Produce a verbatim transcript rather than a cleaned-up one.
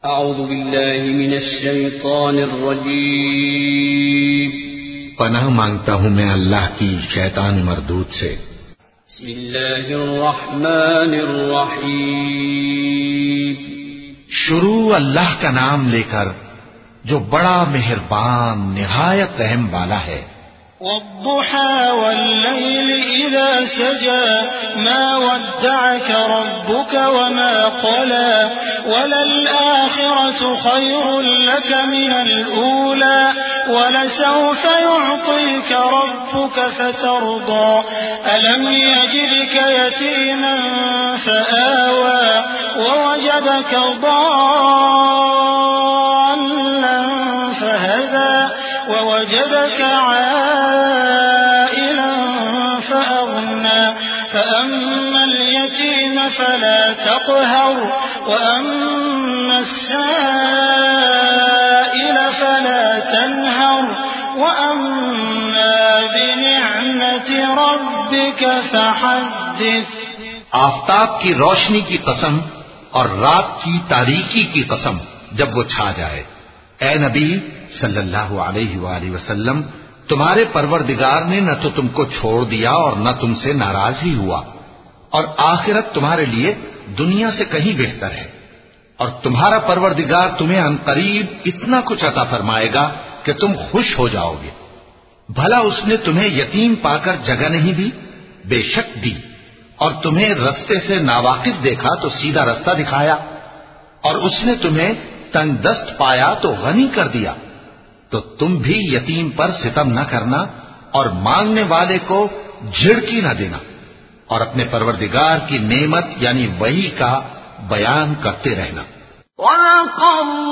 اعوذ باللہ من الشیطان الرجیم، پناہ مانگتا ہوں میں اللہ کی شیطان مردود سے۔ بسم اللہ الرحمن الرحیم، شروع اللہ کا نام لے کر جو بڑا مہربان نہایت رحم والا ہے۔ والضحى والليل إذا سجى ما ودعك ربك وما قلى وللآخرة خير لك من الأولى ولسوف يعطيك ربك فترضى ألم يجدك يتيما فآوى ووجدك ضالا فهدى ووجدك عائلا فأغنى فأما اليتيم فلا تقهر وأما السائل فلا تنهر وأما بنعمة ربك فحدث۔ آفتاب کی روشنی کی قسم اور رات کی تاریکی کی قسم جب وہ چھا جائے، اے نبی صلی اللہ علیہ وآلہ وسلم، تمہارے پروردگار نے نہ تو تم کو چھوڑ دیا اور نہ تم سے ناراض ہی ہوا، اور آخرت تمہارے لیے دنیا سے کہیں بہتر ہے، اور تمہارا پروردگار تمہیں عنقریب اتنا کچھ عطا فرمائے گا کہ تم خوش ہو جاؤ گے۔ بھلا اس نے تمہیں یتیم پا کر جگہ نہیں دی؟ بے شک دی، اور تمہیں رستے سے ناواقف دیکھا تو سیدھا رستہ دکھایا، اور اس نے تمہیں تنگ دست پایا تو غنی کر دیا۔ تو تم بھی یتیم پر ستم نہ کرنا اور مانگنے والے کو جھڑکی نہ دینا، اور اپنے پروردگار کی نعمت یعنی وحی کا بیان کرتے رہنا۔ وَلَقَدْ